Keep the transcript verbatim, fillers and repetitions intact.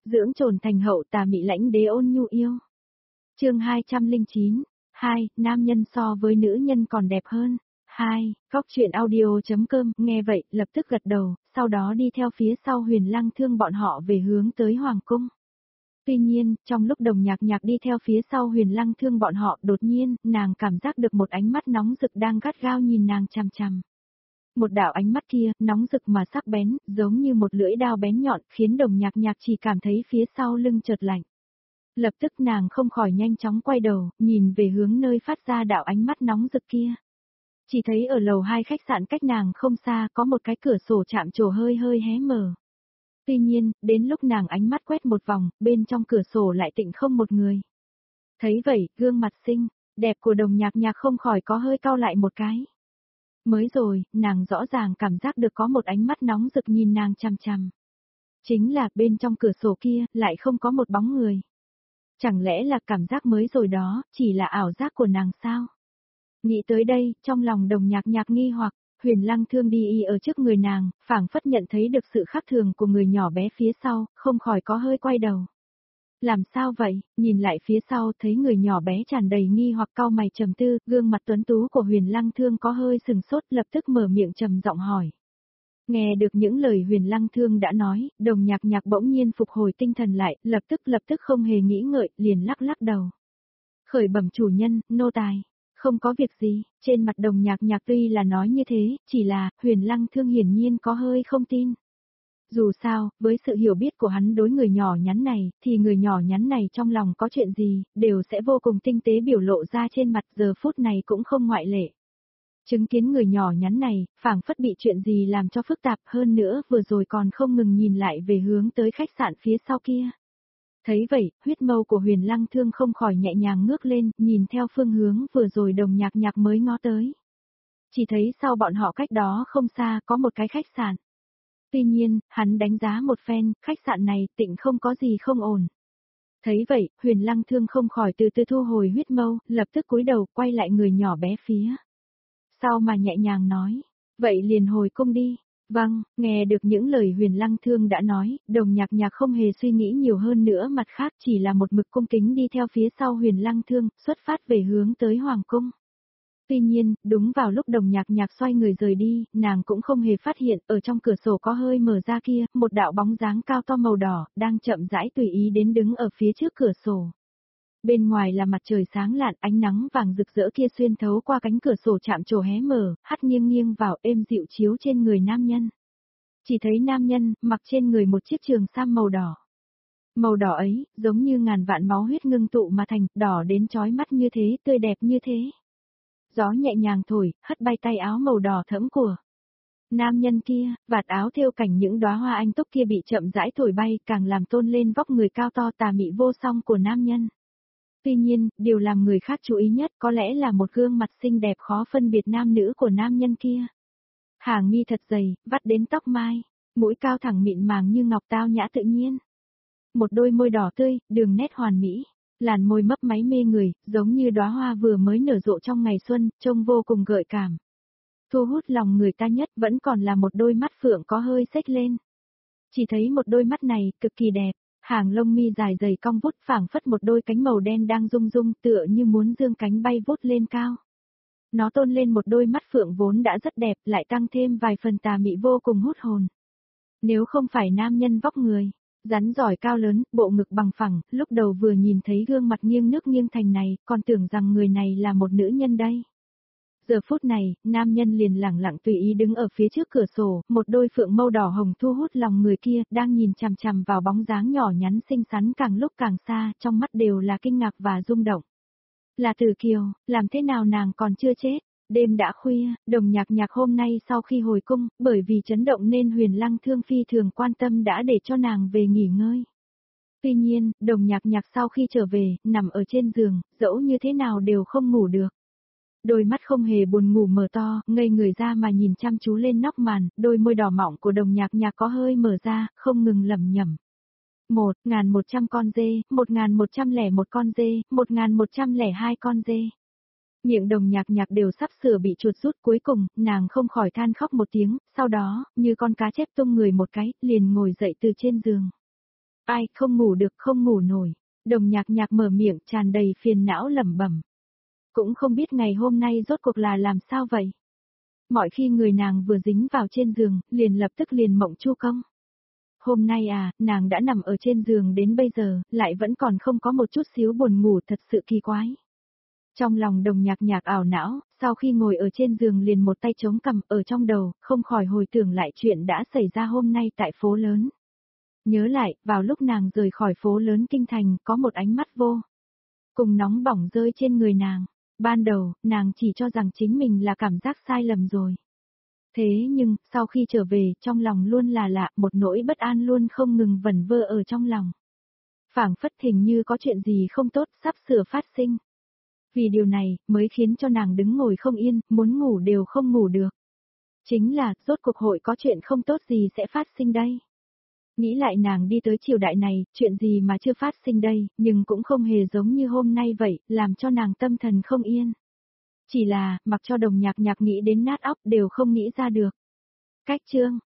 dưỡng trồn thành hậu tà mị lãnh đế ôn nhu yêu. Chương hai trăm lẻ chín, hai, nam nhân so với nữ nhân còn đẹp hơn. hai, góc chuyện audio.com, nghe vậy, lập tức gật đầu, sau đó đi theo phía sau Huyền Lăng Thương bọn họ về hướng tới Hoàng cung. Tuy nhiên, trong lúc Đồng Nhạc Nhạc đi theo phía sau Huyền Lăng Thương bọn họ, đột nhiên, nàng cảm giác được một ánh mắt nóng rực đang gắt gao nhìn nàng chằm chằm. Một đạo ánh mắt kia, nóng rực mà sắc bén, giống như một lưỡi dao bén nhọn, khiến Đồng Nhạc Nhạc chỉ cảm thấy phía sau lưng chợt lạnh. Lập tức nàng không khỏi nhanh chóng quay đầu, nhìn về hướng nơi phát ra đạo ánh mắt nóng rực kia. Chỉ thấy ở lầu hai khách sạn cách nàng không xa có một cái cửa sổ chạm trổ hơi hơi hé mở. Tuy nhiên, đến lúc nàng ánh mắt quét một vòng, bên trong cửa sổ lại tịnh không một người. Thấy vậy, gương mặt xinh, đẹp của Đồng Nhạc Nhạc không khỏi có hơi cau lại một cái. Mới rồi, nàng rõ ràng cảm giác được có một ánh mắt nóng rực nhìn nàng chằm chằm. Chính là bên trong cửa sổ kia, lại không có một bóng người. Chẳng lẽ là cảm giác mới rồi đó, chỉ là ảo giác của nàng sao? Nghĩ tới đây, trong lòng Đồng Nhạc Nhạc nghi hoặc, Huyền Lăng Thương đi y ở trước người nàng, phảng phất nhận thấy được sự khác thường của người nhỏ bé phía sau, không khỏi có hơi quay đầu. Làm sao vậy? Nhìn lại phía sau thấy người nhỏ bé tràn đầy nghi hoặc cau mày trầm tư, gương mặt tuấn tú của Huyền Lăng Thương có hơi sừng sốt, lập tức mở miệng trầm giọng hỏi. Nghe được những lời Huyền Lăng Thương đã nói, Đồng Nhạc Nhạc bỗng nhiên phục hồi tinh thần lại, lập tức lập tức không hề nghĩ ngợi, liền lắc lắc đầu. Khởi bẩm chủ nhân, nô tài. Không có việc gì, trên mặt Đồng Nhạc Nhạc tuy là nói như thế, chỉ là, Huyền Lăng Thương hiển nhiên có hơi không tin. Dù sao, với sự hiểu biết của hắn đối người nhỏ nhắn này, thì người nhỏ nhắn này trong lòng có chuyện gì, đều sẽ vô cùng tinh tế biểu lộ ra trên mặt, giờ phút này cũng không ngoại lệ. Chứng kiến người nhỏ nhắn này, phảng phất bị chuyện gì làm cho phức tạp hơn nữa, vừa rồi còn không ngừng nhìn lại về hướng tới khách sạn phía sau kia. Thấy vậy, huyết mâu của Huyền Lăng Thương không khỏi nhẹ nhàng ngước lên, nhìn theo phương hướng vừa rồi Đồng Nhạc Nhạc mới ngó tới. Chỉ thấy sau bọn họ cách đó không xa có một cái khách sạn. Tuy nhiên, hắn đánh giá một phen, khách sạn này tịnh không có gì không ổn. Thấy vậy, Huyền Lăng Thương không khỏi từ từ thu hồi huyết mâu, lập tức cúi đầu quay lại người nhỏ bé phía sau mà nhẹ nhàng nói, vậy liền hồi cung đi. Vâng, nghe được những lời Huyền Lăng Thương đã nói, Đồng Nhạc Nhạc không hề suy nghĩ nhiều hơn nữa, mặt khác chỉ là một mực cung kính đi theo phía sau Huyền Lăng Thương, xuất phát về hướng tới Hoàng cung. Tuy nhiên, đúng vào lúc Đồng Nhạc Nhạc xoay người rời đi, nàng cũng không hề phát hiện, ở trong cửa sổ có hơi mở ra kia, một đạo bóng dáng cao to màu đỏ, đang chậm rãi tùy ý đến đứng ở phía trước cửa sổ. Bên ngoài là mặt trời sáng lạn, ánh nắng vàng rực rỡ kia xuyên thấu qua cánh cửa sổ chạm trổ hé mở, hắt nghiêng nghiêng vào êm dịu chiếu trên người nam nhân. Chỉ thấy nam nhân, mặc trên người một chiếc trường sam màu đỏ. Màu đỏ ấy, giống như ngàn vạn máu huyết ngưng tụ mà thành, đỏ đến chói mắt như thế, tươi đẹp như thế. Gió nhẹ nhàng thổi, hất bay tay áo màu đỏ thẫm của nam nhân kia, vạt áo thêu cảnh những đóa hoa anh túc kia bị chậm rãi thổi bay, càng làm tôn lên vóc người cao to tà mị vô song của nam nhân. Tuy nhiên, điều làm người khác chú ý nhất có lẽ là một gương mặt xinh đẹp khó phân biệt nam nữ của nam nhân kia. Hàng mi thật dày, vắt đến tóc mai, mũi cao thẳng mịn màng như ngọc tao nhã tự nhiên. Một đôi môi đỏ tươi, đường nét hoàn mỹ, làn môi mấp máy mê người, giống như đóa hoa vừa mới nở rộ trong ngày xuân, trông vô cùng gợi cảm. Thu hút lòng người ta nhất vẫn còn là một đôi mắt phượng có hơi xếch lên. Chỉ thấy một đôi mắt này, cực kỳ đẹp. Hàng lông mi dài dày cong vút phảng phất một đôi cánh màu đen đang rung rung tựa như muốn dương cánh bay vút lên cao. Nó tôn lên một đôi mắt phượng vốn đã rất đẹp lại tăng thêm vài phần tà mị vô cùng hút hồn. Nếu không phải nam nhân vóc người, rắn giỏi cao lớn, bộ ngực bằng phẳng, lúc đầu vừa nhìn thấy gương mặt nghiêng nước nghiêng thành này, còn tưởng rằng người này là một nữ nhân đây. Giờ phút này, nam nhân liền lẳng lặng tùy ý đứng ở phía trước cửa sổ, một đôi phượng mâu đỏ hồng thu hút lòng người kia, đang nhìn chằm chằm vào bóng dáng nhỏ nhắn xinh xắn càng lúc càng xa, trong mắt đều là kinh ngạc và rung động. Là Tử Kiều, làm thế nào nàng còn chưa chết? Đêm đã khuya, Đồng Nhạc Nhạc hôm nay sau khi hồi cung, bởi vì chấn động nên Huyền Lăng Thương phi thường quan tâm đã để cho nàng về nghỉ ngơi. Tuy nhiên, Đồng Nhạc Nhạc sau khi trở về, nằm ở trên giường, dẫu như thế nào đều không ngủ được. Đôi mắt không hề buồn ngủ mở to, ngây người ra mà nhìn chăm chú lên nóc màn, đôi môi đỏ mọng của Đồng Nhạc Nhạc có hơi mở ra, không ngừng lẩm nhẩm. Một ngàn một trăm con dê, một ngàn một trăm lẻ một con dê, một ngàn một trăm lẻ hai con dê. Miệng Đồng Nhạc Nhạc đều sắp sửa bị chuột rút, cuối cùng, nàng không khỏi than khóc một tiếng, sau đó, như con cá chép tung người một cái, liền ngồi dậy từ trên giường. Ai, không ngủ được, không ngủ nổi. Đồng Nhạc Nhạc mở miệng tràn đầy phiền não lẩm bẩm. Cũng không biết ngày hôm nay rốt cuộc là làm sao vậy. Mọi khi người nàng vừa dính vào trên giường, liền lập tức liền mộng chu công. Hôm nay à, nàng đã nằm ở trên giường đến bây giờ, lại vẫn còn không có một chút xíu buồn ngủ, thật sự kỳ quái. Trong lòng Đồng Nhạc Nhạc ảo não, sau khi ngồi ở trên giường liền một tay chống cằm ở trong đầu, không khỏi hồi tưởng lại chuyện đã xảy ra hôm nay tại phố lớn. Nhớ lại, vào lúc nàng rời khỏi phố lớn kinh thành, có một ánh mắt vô cùng nóng bỏng rơi trên người nàng. Ban đầu, nàng chỉ cho rằng chính mình là cảm giác sai lầm rồi. Thế nhưng, sau khi trở về, trong lòng luôn là lạ, một nỗi bất an luôn không ngừng vẩn vơ ở trong lòng. Phảng phất hình như có chuyện gì không tốt sắp sửa phát sinh. Vì điều này, mới khiến cho nàng đứng ngồi không yên, muốn ngủ đều không ngủ được. Chính là, rốt cuộc hội có chuyện không tốt gì sẽ phát sinh đây. Nghĩ lại nàng đi tới triều đại này, chuyện gì mà chưa phát sinh đây, nhưng cũng không hề giống như hôm nay vậy, làm cho nàng tâm thần không yên. Chỉ là, mặc cho Đồng Nhạc Nhạc nghĩ đến nát óc đều không nghĩ ra được. Cách chương